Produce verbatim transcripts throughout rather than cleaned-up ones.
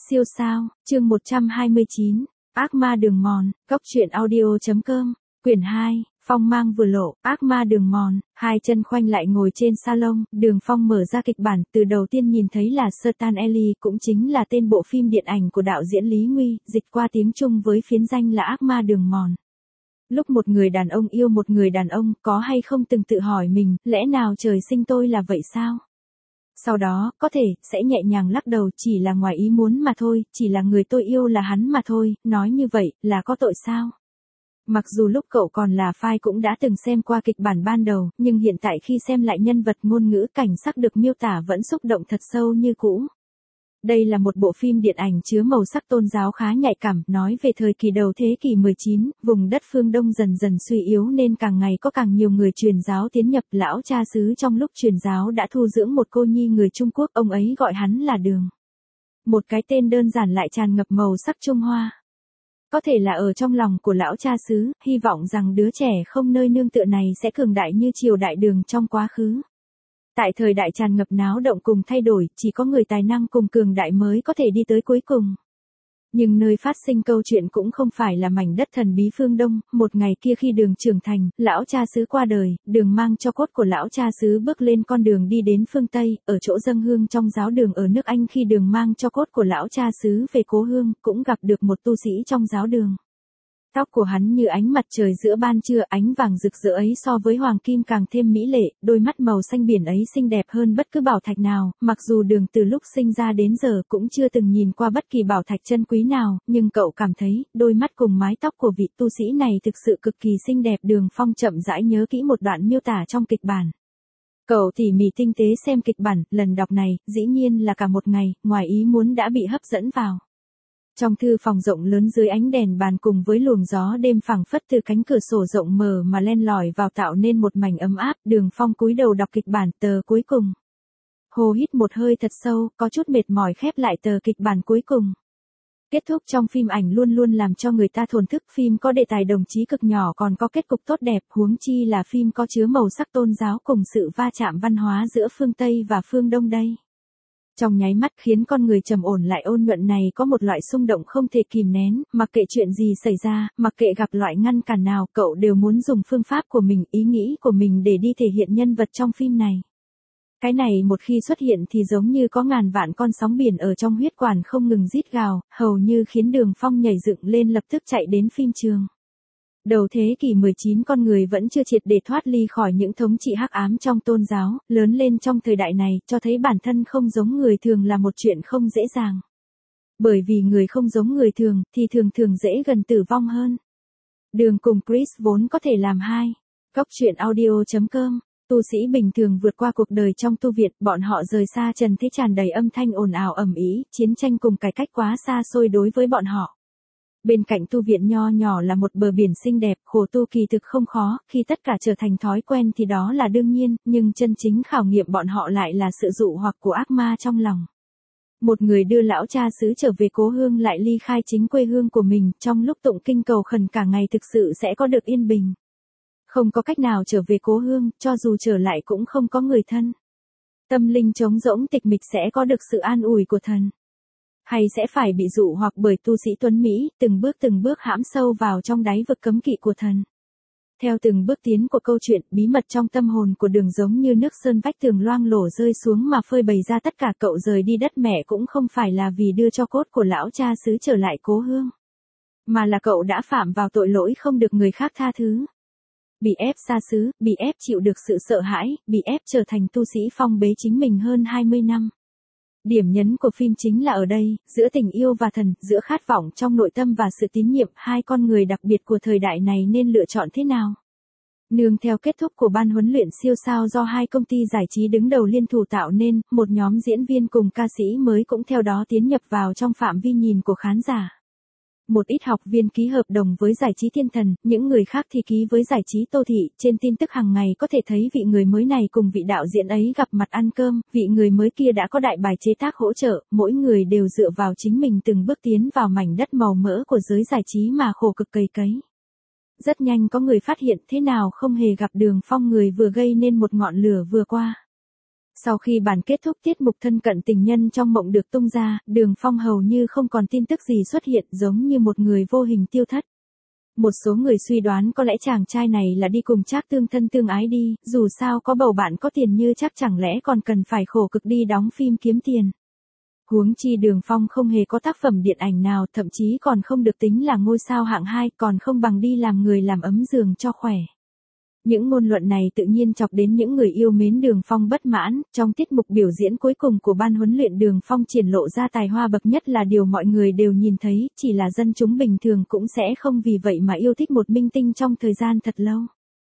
Siêu sao, chương một trăm hai mươi chín, Ác ma đường mòn, góc truyện audio.com, quyển hai, Phong mang vừa lộ, ác ma đường mòn, hai chân khoanh lại ngồi trên salon, Đường Phong mở ra kịch bản, từ đầu tiên nhìn thấy là Stan Ely, cũng chính là tên bộ phim điện ảnh của đạo diễn Lý Nguy, dịch qua tiếng Trung với phiến danh là Ác ma đường mòn. Lúc một người đàn ông yêu một người đàn ông, có hay không từng tự hỏi mình, lẽ nào trời sinh tôi là vậy sao? Sau đó, có thể, sẽ nhẹ nhàng lắc đầu, chỉ là ngoài ý muốn mà thôi, chỉ là người tôi yêu là hắn mà thôi, nói như vậy, là có tội sao? Mặc dù lúc cậu còn là phai cũng đã từng xem qua kịch bản ban đầu, nhưng hiện tại khi xem lại nhân vật ngôn ngữ cảnh sắc được miêu tả vẫn xúc động thật sâu như cũ. Đây là một bộ phim điện ảnh chứa màu sắc tôn giáo khá nhạy cảm, nói về thời kỳ đầu thế kỷ mười chín, vùng đất phương Đông dần dần suy yếu nên càng ngày có càng nhiều người truyền giáo tiến nhập. Lão cha xứ trong lúc truyền giáo đã thu dưỡng một cô nhi người Trung Quốc, ông ấy gọi hắn là Đường. Một cái tên đơn giản lại tràn ngập màu sắc Trung Hoa. Có thể là ở trong lòng của lão cha xứ, hy vọng rằng đứa trẻ không nơi nương tựa này sẽ cường đại như triều đại Đường trong quá khứ. Tại thời đại tràn ngập náo động cùng thay đổi, chỉ có người tài năng cùng cường đại mới có thể đi tới cuối cùng. Nhưng nơi phát sinh câu chuyện cũng không phải là mảnh đất thần bí phương Đông. Một ngày kia khi Đường trưởng thành, lão cha xứ qua đời, Đường mang cho cốt của lão cha xứ bước lên con đường đi đến phương Tây, ở chỗ dâng hương trong giáo đường ở nước Anh. Khi Đường mang cho cốt của lão cha xứ về cố hương, cũng gặp được một tu sĩ trong giáo đường. Tóc của hắn như ánh mặt trời giữa ban trưa, ánh vàng rực rỡ ấy so với hoàng kim càng thêm mỹ lệ, đôi mắt màu xanh biển ấy xinh đẹp hơn bất cứ bảo thạch nào. Mặc dù Đường từ lúc sinh ra đến giờ cũng chưa từng nhìn qua bất kỳ bảo thạch chân quý nào, nhưng cậu cảm thấy, đôi mắt cùng mái tóc của vị tu sĩ này thực sự cực kỳ xinh đẹp. Đường Phong chậm rãi nhớ kỹ một đoạn miêu tả trong kịch bản. Cậu tỉ mỉ tinh tế xem kịch bản, lần đọc này, dĩ nhiên là cả một ngày, ngoài ý muốn đã bị hấp dẫn vào. Trong thư phòng rộng lớn dưới ánh đèn bàn cùng với luồng gió đêm phảng phất từ cánh cửa sổ rộng mở mà len lỏi vào tạo nên một mảnh ấm áp. Đường Phong cúi đầu đọc kịch bản tờ cuối cùng. Hô hít một hơi thật sâu, có chút mệt mỏi khép lại tờ kịch bản cuối cùng. Kết thúc trong phim ảnh luôn luôn làm cho người ta thổn thức. Phim có đề tài đồng chí cực nhỏ còn có kết cục tốt đẹp, huống chi là phim có chứa màu sắc tôn giáo cùng sự va chạm văn hóa giữa phương Tây và phương Đông đây. Trong nháy mắt khiến con người trầm ổn lại ôn nhuận này có một loại xung động không thể kìm nén, mặc kệ chuyện gì xảy ra, mặc kệ gặp loại ngăn cản nào, cậu đều muốn dùng phương pháp của mình, ý nghĩ của mình để đi thể hiện nhân vật trong phim này. Cái này một khi xuất hiện thì giống như có ngàn vạn con sóng biển ở trong huyết quản không ngừng rít gào, hầu như khiến Đường Phong nhảy dựng lên lập tức chạy đến phim trường. Đầu thế kỷ mười chín con người vẫn chưa triệt để thoát ly khỏi những thống trị hắc ám trong tôn giáo, lớn lên trong thời đại này, cho thấy bản thân không giống người thường là một chuyện không dễ dàng. Bởi vì người không giống người thường, thì thường thường dễ gần tử vong hơn. Đường cùng Chris vốn có thể làm hai. Góc truyện audio.com, tu sĩ bình thường vượt qua cuộc đời trong tu viện, bọn họ rời xa trần thế tràn đầy âm thanh ồn ào ầm ĩ, chiến tranh cùng cải cách quá xa xôi đối với bọn họ. Bên cạnh tu viện nho nhỏ là một bờ biển xinh đẹp, khổ tu kỳ thực không khó, khi tất cả trở thành thói quen thì đó là đương nhiên, nhưng chân chính khảo nghiệm bọn họ lại là sự dụ hoặc của ác ma trong lòng. Một người đưa lão cha xứ trở về cố hương lại ly khai chính quê hương của mình, trong lúc tụng kinh cầu khẩn cả ngày thực sự sẽ có được yên bình. Không có cách nào trở về cố hương, cho dù trở lại cũng không có người thân. Tâm linh trống rỗng tịch mịch sẽ có được sự an ủi của thần. Hay sẽ phải bị dụ hoặc bởi tu sĩ tuấn Mỹ, từng bước từng bước hãm sâu vào trong đáy vực cấm kỵ của thần. Theo từng bước tiến của câu chuyện, bí mật trong tâm hồn của Đường giống như nước sơn vách tường loang lổ rơi xuống mà phơi bày ra tất cả. Cậu rời đi đất mẹ cũng không phải là vì đưa cho cốt của lão cha xứ trở lại cố hương, mà là cậu đã phạm vào tội lỗi không được người khác tha thứ. Bị ép xa xứ, bị ép chịu được sự sợ hãi, bị ép trở thành tu sĩ phong bế chính mình hơn hai mươi năm. Điểm nhấn của phim chính là ở đây, giữa tình yêu và thần, giữa khát vọng trong nội tâm và sự tín nhiệm, hai con người đặc biệt của thời đại này nên lựa chọn thế nào? Nương theo kết thúc của ban huấn luyện siêu sao do hai công ty giải trí đứng đầu liên thủ tạo nên, một nhóm diễn viên cùng ca sĩ mới cũng theo đó tiến nhập vào trong phạm vi nhìn của khán giả. Một ít học viên ký hợp đồng với giải trí Thiên Thần, những người khác thì ký với giải trí Tô Thị. Trên tin tức hàng ngày có thể thấy vị người mới này cùng vị đạo diễn ấy gặp mặt ăn cơm, vị người mới kia đã có đại bài chế tác hỗ trợ, mỗi người đều dựa vào chính mình từng bước tiến vào mảnh đất màu mỡ của giới giải trí mà khổ cực cày cấy. Rất nhanh có người phát hiện thế nào không hề gặp Đường Phong, người vừa gây nên một ngọn lửa vừa qua. Sau khi bản kết thúc tiết mục thân cận tình nhân trong mộng được tung ra, Đường Phong hầu như không còn tin tức gì xuất hiện, giống như một người vô hình tiêu thất. Một số người suy đoán có lẽ chàng trai này là đi cùng Trác tương thân tương ái đi, dù sao có bầu bạn có tiền như Trác chẳng lẽ còn cần phải khổ cực đi đóng phim kiếm tiền. Huống chi Đường Phong không hề có tác phẩm điện ảnh nào, thậm chí còn không được tính là ngôi sao hạng hai, còn không bằng đi làm người làm ấm giường cho khỏe. Những ngôn luận này tự nhiên chọc đến những người yêu mến Đường Phong bất mãn, trong tiết mục biểu diễn cuối cùng của ban huấn luyện Đường Phong triển lộ ra tài hoa bậc nhất là điều mọi người đều nhìn thấy, chỉ là dân chúng bình thường cũng sẽ không vì vậy mà yêu thích một minh tinh trong thời gian thật lâu.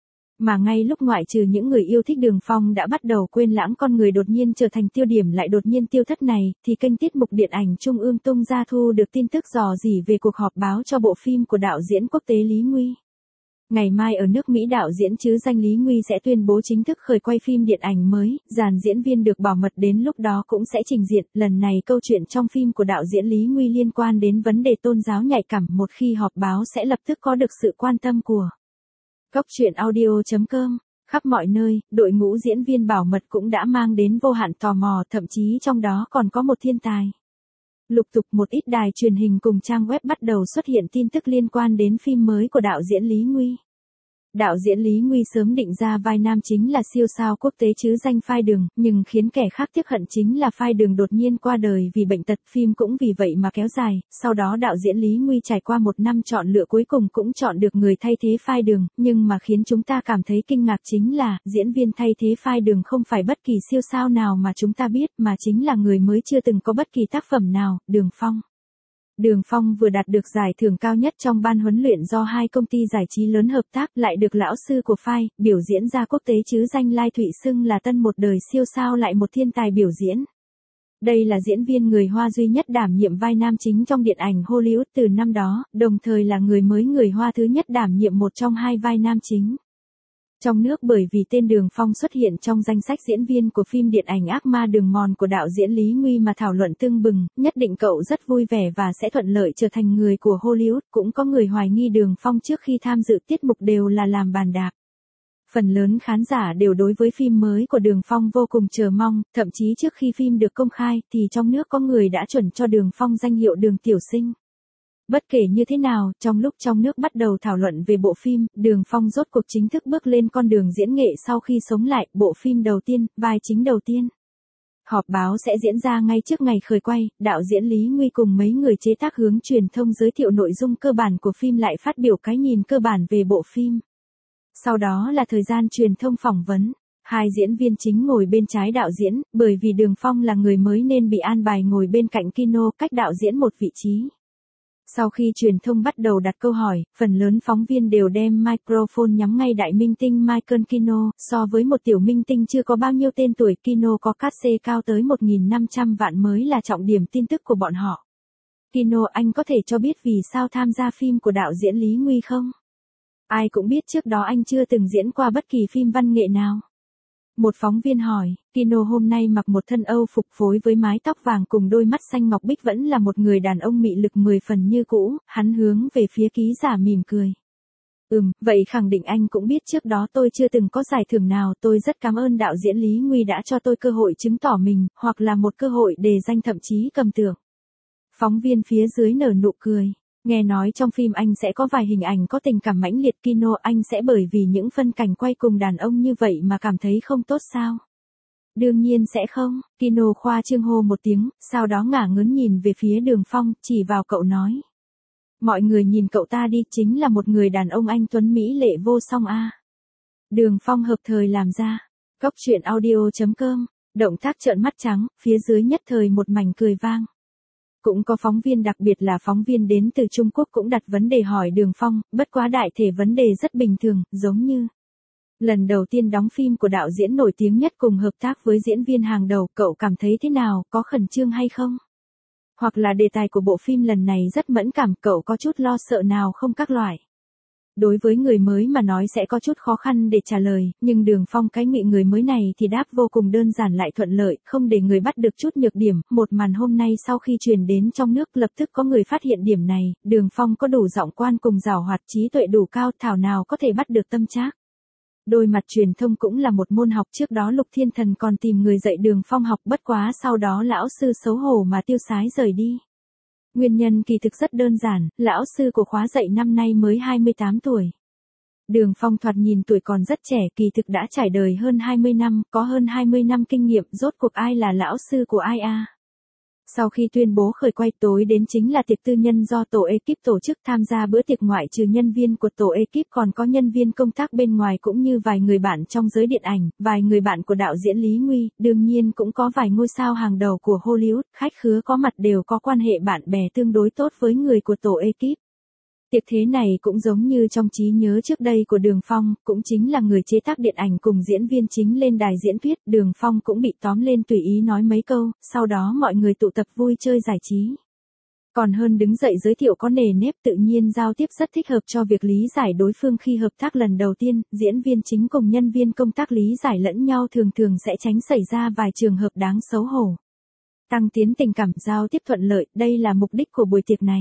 Mà ngay lúc ngoại trừ những người yêu thích Đường Phong đã bắt đầu quên lãng con người đột nhiên trở thành tiêu điểm lại đột nhiên tiêu thất này, thì kênh tiết mục điện ảnh Trung ương tung ra thu được tin tức rò rỉ về cuộc họp báo cho bộ phim của đạo diễn quốc tế Lý Nguy. Ngày mai ở nước Mỹ đạo diễn chứ danh Lý Nguy sẽ tuyên bố chính thức khởi quay phim điện ảnh mới, dàn diễn viên được bảo mật đến lúc đó cũng sẽ trình diện, lần này câu chuyện trong phim của đạo diễn Lý Nguy liên quan đến vấn đề tôn giáo nhạy cảm, một khi họp báo sẽ lập tức có được sự quan tâm của Cốc truyện audio chấm com. Khắp mọi nơi, đội ngũ diễn viên bảo mật cũng đã mang đến vô hạn tò mò, thậm chí trong đó còn có một thiên tài. Lục tục một ít đài truyền hình cùng trang web bắt đầu xuất hiện tin tức liên quan đến phim mới của đạo diễn Lý Nguy. Đạo diễn Lý Nguy sớm định ra vai nam chính là siêu sao quốc tế chứ danh Phai Đường, nhưng khiến kẻ khác tiếc hận chính là Phai Đường đột nhiên qua đời vì bệnh tật, phim cũng vì vậy mà kéo dài. Sau đó đạo diễn Lý Nguy trải qua một năm chọn lựa cuối cùng cũng chọn được người thay thế Phai Đường, nhưng mà khiến chúng ta cảm thấy kinh ngạc chính là, diễn viên thay thế Phai Đường không phải bất kỳ siêu sao nào mà chúng ta biết, mà chính là người mới chưa từng có bất kỳ tác phẩm nào, Đường Phong. Đường Phong vừa đạt được giải thưởng cao nhất trong ban huấn luyện do hai công ty giải trí lớn hợp tác, lại được lão sư của Phai, biểu diễn gia quốc tế chứ danh Lai Thụy xưng là tân một đời siêu sao, lại một thiên tài biểu diễn. Đây là diễn viên người Hoa duy nhất đảm nhiệm vai nam chính trong điện ảnh Hollywood từ năm đó, đồng thời là người mới người Hoa thứ nhất đảm nhiệm một trong hai vai nam chính. Trong nước bởi vì tên Đường Phong xuất hiện trong danh sách diễn viên của phim điện ảnh Ác Ma Đường Mòn của đạo diễn Lý Nguy mà thảo luận tưng bừng, nhất định cậu rất vui vẻ và sẽ thuận lợi trở thành người của Hollywood. Cũng có người hoài nghi Đường Phong trước khi tham dự tiết mục đều là làm bàn đạp. Phần lớn khán giả đều đối với phim mới của Đường Phong vô cùng chờ mong, thậm chí trước khi phim được công khai thì trong nước có người đã chuẩn cho Đường Phong danh hiệu Đường Tiểu Sinh. Bất kể như thế nào, trong lúc trong nước bắt đầu thảo luận về bộ phim, Đường Phong rốt cuộc chính thức bước lên con đường diễn nghệ sau khi sống lại bộ phim đầu tiên, vai chính đầu tiên. Họp báo sẽ diễn ra ngay trước ngày khởi quay, đạo diễn Lý Nguy cùng mấy người chế tác hướng truyền thông giới thiệu nội dung cơ bản của phim lại phát biểu cái nhìn cơ bản về bộ phim. Sau đó là thời gian truyền thông phỏng vấn. Hai diễn viên chính ngồi bên trái đạo diễn, bởi vì Đường Phong là người mới nên bị an bài ngồi bên cạnh Kino, cách đạo diễn một vị trí. Sau khi truyền thông bắt đầu đặt câu hỏi, phần lớn phóng viên đều đem microphone nhắm ngay đại minh tinh Michael Kino, so với một tiểu minh tinh chưa có bao nhiêu tên tuổi, Kino có cát xê cao tới một nghìn năm trăm vạn mới là trọng điểm tin tức của bọn họ. Kino, anh có thể cho biết vì sao tham gia phim của đạo diễn Lý Nguy không? Ai cũng biết trước đó anh chưa từng diễn qua bất kỳ phim văn nghệ nào. Một phóng viên hỏi, Kino hôm nay mặc một thân Âu phục phối với mái tóc vàng cùng đôi mắt xanh ngọc bích vẫn là một người đàn ông mị lực mười phần như cũ, hắn hướng về phía ký giả mỉm cười. Ừm, vậy khẳng định anh cũng biết trước đó tôi chưa từng có giải thưởng nào, tôi rất cảm ơn đạo diễn Lý Nguy đã cho tôi cơ hội chứng tỏ mình, hoặc là một cơ hội đề danh thậm chí cầm thưởng. Phóng viên phía dưới nở nụ cười. Nghe nói trong phim anh sẽ có vài hình ảnh có tình cảm mãnh liệt, Kino, anh sẽ bởi vì những phân cảnh quay cùng đàn ông như vậy mà cảm thấy không tốt sao? Đương nhiên sẽ không, Kino khoa trương hô một tiếng, sau đó ngả ngớn nhìn về phía Đường Phong, chỉ vào cậu nói. Mọi người nhìn cậu ta đi, chính là một người đàn ông anh tuấn mỹ lệ vô song a. À. Đường Phong hợp thời làm ra. Cốc truyện audio chấm com, động tác trợn mắt trắng, phía dưới nhất thời một mảnh cười vang. Cũng có phóng viên, đặc biệt là phóng viên đến từ Trung Quốc cũng đặt vấn đề hỏi Đường Phong, bất quá đại thể vấn đề rất bình thường, giống như lần đầu tiên đóng phim của đạo diễn nổi tiếng nhất cùng hợp tác với diễn viên hàng đầu, cậu cảm thấy thế nào, có khẩn trương hay không? Hoặc là đề tài của bộ phim lần này rất mẫn cảm, cậu có chút lo sợ nào không, các loại. Đối với người mới mà nói sẽ có chút khó khăn để trả lời, nhưng Đường Phong cái nghị người mới này thì đáp vô cùng đơn giản lại thuận lợi, không để người bắt được chút nhược điểm. Một màn hôm nay sau khi truyền đến trong nước lập tức có người phát hiện điểm này, Đường Phong có đủ giọng quan cùng giảo hoạt, trí tuệ đủ cao, thảo nào có thể bắt được tâm Trác. Đôi mặt truyền thông cũng là một môn học, trước đó Lục Thiên Thần còn tìm người dạy Đường Phong học, bất quá sau đó lão sư xấu hổ mà tiêu sái rời đi. Nguyên nhân kỳ thực rất đơn giản, lão sư của khóa dạy năm nay mới hai mươi tám tuổi. Đường Phong thoạt nhìn tuổi còn rất trẻ, kỳ thực đã trải đời hơn hai mươi năm, có hơn hai mươi năm kinh nghiệm, rốt cuộc ai là lão sư của ai a? Sau khi tuyên bố khởi quay, tối đến chính là tiệc tư nhân do tổ ekip tổ chức, tham gia bữa tiệc ngoại trừ nhân viên của tổ ekip còn có nhân viên công tác bên ngoài cũng như vài người bạn trong giới điện ảnh, vài người bạn của đạo diễn Lý Nguy, đương nhiên cũng có vài ngôi sao hàng đầu của Hollywood, khách khứa có mặt đều có quan hệ bạn bè tương đối tốt với người của tổ ekip. Tiệc thế này cũng giống như trong trí nhớ trước đây của Đường Phong, cũng chính là người chế tác điện ảnh cùng diễn viên chính lên đài diễn thuyết, Đường Phong cũng bị tóm lên tùy ý nói mấy câu, sau đó mọi người tụ tập vui chơi giải trí. Còn hơn đứng dậy giới thiệu có nề nếp, tự nhiên giao tiếp rất thích hợp cho việc lý giải đối phương khi hợp tác lần đầu tiên, diễn viên chính cùng nhân viên công tác lý giải lẫn nhau thường thường sẽ tránh xảy ra vài trường hợp đáng xấu hổ. Tăng tiến tình cảm, giao tiếp thuận lợi, đây là mục đích của buổi tiệc này.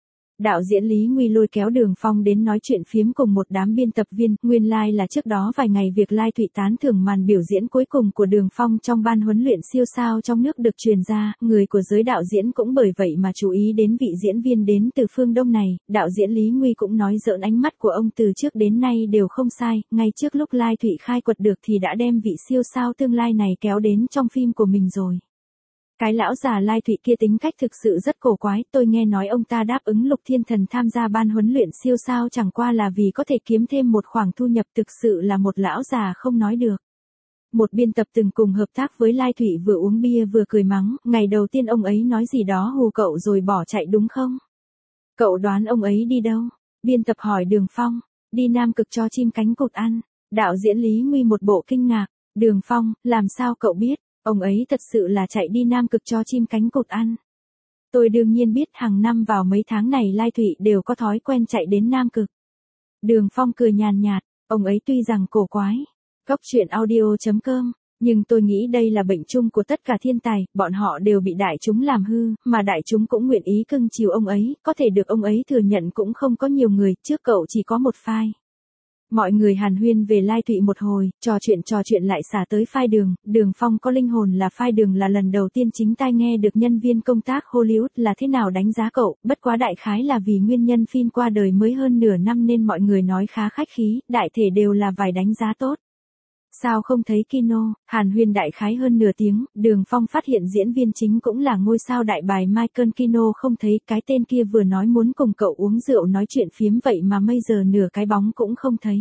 Đạo diễn Lý Nguy lôi kéo Đường Phong đến nói chuyện phiếm cùng một đám biên tập viên, nguyên lai like là trước đó vài ngày việc Lai Thụy tán thưởng màn biểu diễn cuối cùng của Đường Phong trong ban huấn luyện siêu sao trong nước được truyền ra, người của giới đạo diễn cũng bởi vậy mà chú ý đến vị diễn viên đến từ phương Đông này, đạo diễn Lý Nguy cũng nói giỡn ánh mắt của ông từ trước đến nay đều không sai, ngay trước lúc Lai Thụy khai quật được thì đã đem vị siêu sao tương lai này kéo đến trong phim của mình rồi. Cái lão già Lai Thụy kia tính cách thực sự rất cổ quái, tôi nghe nói ông ta đáp ứng Lục Thiên Thần tham gia ban huấn luyện siêu sao chẳng qua là vì có thể kiếm thêm một khoản thu nhập, thực sự là một lão già không nói được. Một biên tập từng cùng hợp tác với Lai Thụy vừa uống bia vừa cười mắng, ngày đầu tiên ông ấy nói gì đó hù cậu rồi bỏ chạy đúng không? Cậu đoán ông ấy đi đâu? Biên tập hỏi Đường Phong, đi Nam Cực cho chim cánh cụt ăn. Đạo diễn Lý Nguy một bộ kinh ngạc, Đường Phong, làm sao cậu biết? Ông ấy thật sự là chạy đi Nam Cực cho chim cánh cụt ăn. Tôi đương nhiên biết, hàng năm vào mấy tháng này Lai Thụy đều có thói quen chạy đến Nam Cực. Đường Phong cười nhàn nhạt, ông ấy tuy rằng cổ quái, góc truyện audio chấm com, nhưng tôi nghĩ đây là bệnh chung của tất cả thiên tài, bọn họ đều bị đại chúng làm hư, mà đại chúng cũng nguyện ý cưng chiều ông ấy, có thể được ông ấy thừa nhận cũng không có nhiều người, trước cậu chỉ có một file. Mọi người hàn huyên về Lai Thụy một hồi, trò chuyện trò chuyện lại xả tới phai Đường, Đường Phong có linh hồn là phai Đường là lần đầu tiên chính tai nghe được nhân viên công tác Hollywood là thế nào đánh giá cậu, bất quá đại khái là vì nguyên nhân phim qua đời mới hơn nửa năm nên mọi người nói khá khách khí, đại thể đều là vài đánh giá tốt. Sao không thấy Kino, hàn huyên đại khái hơn nửa tiếng, Đường Phong phát hiện diễn viên chính cũng là ngôi sao đại bài Michael Kino không thấy, cái tên kia vừa nói muốn cùng cậu uống rượu nói chuyện phiếm vậy mà bây giờ nửa cái bóng cũng không thấy.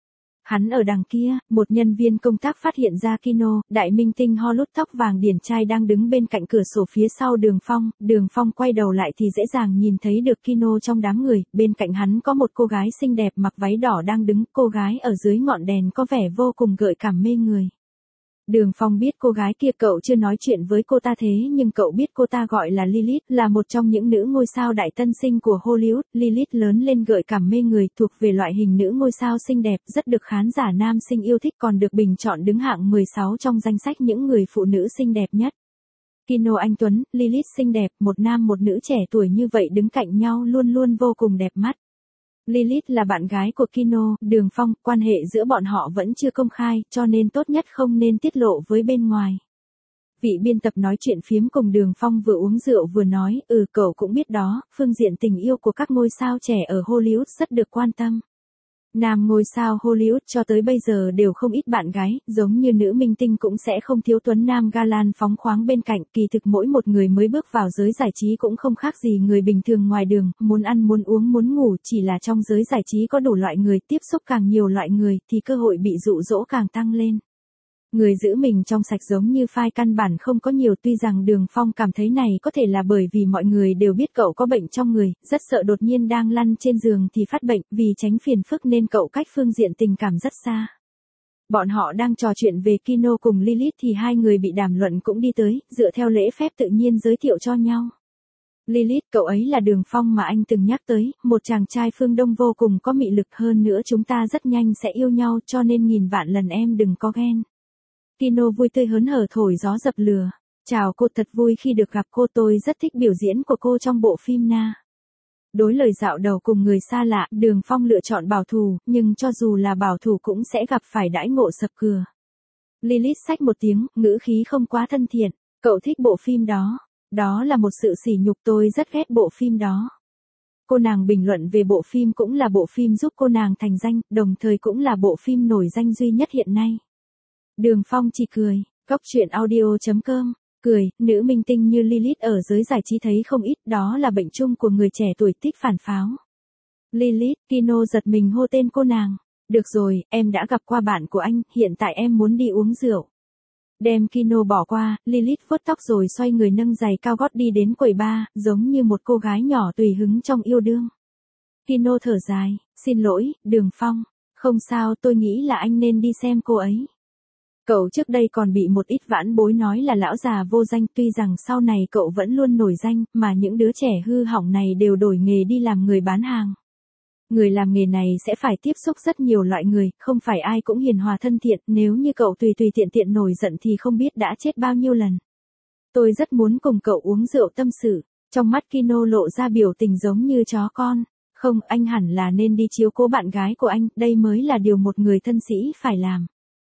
Hắn ở đằng kia, một nhân viên công tác phát hiện ra Kino, đại minh tinh Hollywood tóc vàng điển trai đang đứng bên cạnh cửa sổ phía sau Đường Phong, Đường Phong quay đầu lại thì dễ dàng nhìn thấy được Kino trong đám người, bên cạnh hắn có một cô gái xinh đẹp mặc váy đỏ đang đứng, cô gái ở dưới ngọn đèn có vẻ vô cùng gợi cảm mê người. Đường Phong biết cô gái kia, cậu chưa nói chuyện với cô ta thế nhưng cậu biết cô ta gọi là Lilith, là một trong những nữ ngôi sao đại tân sinh của Hollywood. Lilith lớn lên gợi cảm mê người, thuộc về loại hình nữ ngôi sao xinh đẹp, rất được khán giả nam sinh yêu thích, còn được bình chọn đứng hạng mười sáu trong danh sách những người phụ nữ xinh đẹp nhất. Kino anh tuấn, Lilith xinh đẹp, một nam một nữ trẻ tuổi như vậy đứng cạnh nhau luôn luôn vô cùng đẹp mắt. Lilith là bạn gái của Kino, Đường Phong, quan hệ giữa bọn họ vẫn chưa công khai, cho nên tốt nhất không nên tiết lộ với bên ngoài. Vị biên tập nói chuyện phiếm cùng Đường Phong vừa uống rượu vừa nói, ừ cậu cũng biết đó, phương diện tình yêu của các ngôi sao trẻ ở Hollywood rất được quan tâm. Nam ngôi sao Hollywood cho tới bây giờ đều không ít bạn gái, giống như nữ minh tinh cũng sẽ không thiếu tuấn nam ga lan phóng khoáng bên cạnh, kỳ thực mỗi một người mới bước vào giới giải trí cũng không khác gì người bình thường ngoài đường, muốn ăn muốn uống muốn ngủ, chỉ là trong giới giải trí có đủ loại người, tiếp xúc càng nhiều loại người thì cơ hội bị dụ dỗ càng tăng lên. Người giữ mình trong sạch giống như phai căn bản không có nhiều, tuy rằng Đường Phong cảm thấy này có thể là bởi vì mọi người đều biết cậu có bệnh trong người, rất sợ đột nhiên đang lăn trên giường thì phát bệnh, vì tránh phiền phức nên cậu cách phương diện tình cảm rất xa. Bọn họ đang trò chuyện về Kino cùng Lilith thì hai người bị đàm luận cũng đi tới, dựa theo lễ phép tự nhiên giới thiệu cho nhau. Lilith, cậu ấy là Đường Phong mà anh từng nhắc tới, một chàng trai phương Đông vô cùng có mị lực, hơn nữa chúng ta rất nhanh sẽ yêu nhau cho nên nghìn vạn lần em đừng có ghen. Kino vui tươi hớn hở thổi gió dập lửa. Chào cô, thật vui khi được gặp cô, tôi rất thích biểu diễn của cô trong bộ phim Na. Đối lời dạo đầu cùng người xa lạ, Đường Phong lựa chọn bảo thủ, nhưng cho dù là bảo thủ cũng sẽ gặp phải đãi ngộ sập cửa. Lilith xách một tiếng, ngữ khí không quá thân thiện. Cậu thích bộ phim đó. Đó là một sự sỉ nhục, tôi rất ghét bộ phim đó. Cô nàng bình luận về bộ phim cũng là bộ phim giúp cô nàng thành danh, đồng thời cũng là bộ phim nổi danh duy nhất hiện nay. Đường Phong chỉ cười, Cóc truyện audio chấm com, cười, nữ minh tinh như Lilith ở giới giải trí thấy không ít, đó là bệnh chung của người trẻ tuổi thích phản pháo. Lilith, Kino giật mình hô tên cô nàng. Được rồi, em đã gặp qua bạn của anh, hiện tại em muốn đi uống rượu. Đem Kino bỏ qua, Lilith vuốt tóc rồi xoay người nâng giày cao gót đi đến quầy bar, giống như một cô gái nhỏ tùy hứng trong yêu đương. Kino thở dài, xin lỗi, Đường Phong. Không sao, tôi nghĩ là anh nên đi xem cô ấy. Cậu trước đây còn bị một ít vãn bối nói là lão già vô danh, tuy rằng sau này cậu vẫn luôn nổi danh, mà những đứa trẻ hư hỏng này đều đổi nghề đi làm người bán hàng. Người làm nghề này sẽ phải tiếp xúc rất nhiều loại người, không phải ai cũng hiền hòa thân thiện, nếu như cậu tùy tùy tiện tiện nổi giận thì không biết đã chết bao nhiêu lần. Tôi rất muốn cùng cậu uống rượu tâm sự, trong mắt Kino lộ ra biểu tình giống như chó con. Không, anh hẳn là nên đi chiếu cố bạn gái của anh, đây mới là điều một người thân sĩ phải làm.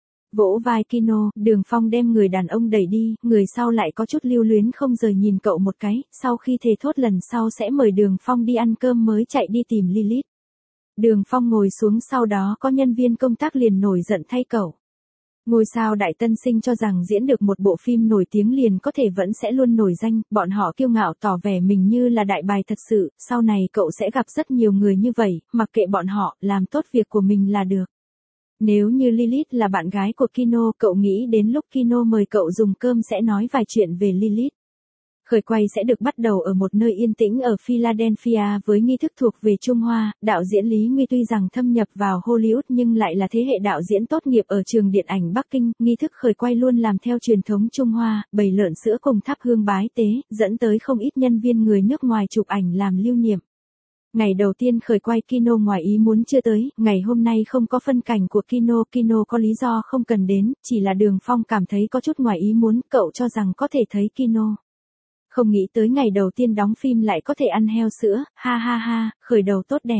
Vỗ vai Kino, Đường Phong đem người đàn ông đẩy đi, người sau lại có chút lưu luyến không rời nhìn cậu một cái, sau khi thề thốt lần sau sẽ mời Đường Phong đi ăn cơm mới chạy đi tìm Lilith. Đường Phong ngồi xuống, sau đó có nhân viên công tác liền nổi giận thay cậu. Ngôi sao đại tân sinh cho rằng diễn được một bộ phim nổi tiếng liền có thể vẫn sẽ luôn nổi danh, bọn họ kiêu ngạo tỏ vẻ mình như là đại bài thật sự, sau này cậu sẽ gặp rất nhiều người như vậy, mặc kệ bọn họ, làm tốt việc của mình là được. Nếu như Lilith là bạn gái của Kino, cậu nghĩ đến lúc Kino mời cậu dùng cơm sẽ nói vài chuyện về Lilith. Khởi quay sẽ được bắt đầu ở một nơi yên tĩnh ở Philadelphia với nghi thức thuộc về Trung Hoa. Đạo diễn Lý Nguy tuy rằng thâm nhập vào Hollywood nhưng lại là thế hệ đạo diễn tốt nghiệp ở trường điện ảnh Bắc Kinh. Nghi thức khởi quay luôn làm theo truyền thống Trung Hoa, bày lợn sữa cùng thắp hương bái tế, dẫn tới không ít nhân viên người nước ngoài chụp ảnh làm lưu niệm. Ngày đầu tiên khởi quay Kino ngoài ý muốn chưa tới, ngày hôm nay không có phân cảnh của Kino, Kino có lý do không cần đến, chỉ là Đường Phong cảm thấy có chút ngoài ý muốn, cậu cho rằng có thể thấy Kino. Không nghĩ tới ngày đầu tiên đóng phim lại có thể ăn heo sữa, ha ha ha, khởi đầu tốt đẹp.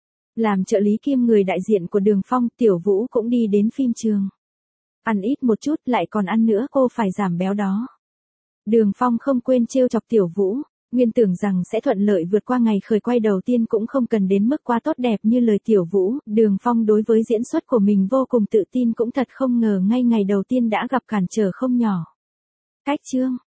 Làm trợ lý kiêm người đại diện của Đường Phong, Tiểu Vũ cũng đi đến phim trường. Ăn ít một chút lại còn ăn nữa, cô phải giảm béo đó. Đường Phong không quên trêu chọc Tiểu Vũ. Nguyên tưởng rằng sẽ thuận lợi vượt qua ngày khởi quay đầu tiên cũng không cần đến mức quá tốt đẹp như lời Tiểu Vũ, Đường Phong đối với diễn xuất của mình vô cùng tự tin, cũng thật không ngờ ngay ngày đầu tiên đã gặp cản trở không nhỏ. Cách chương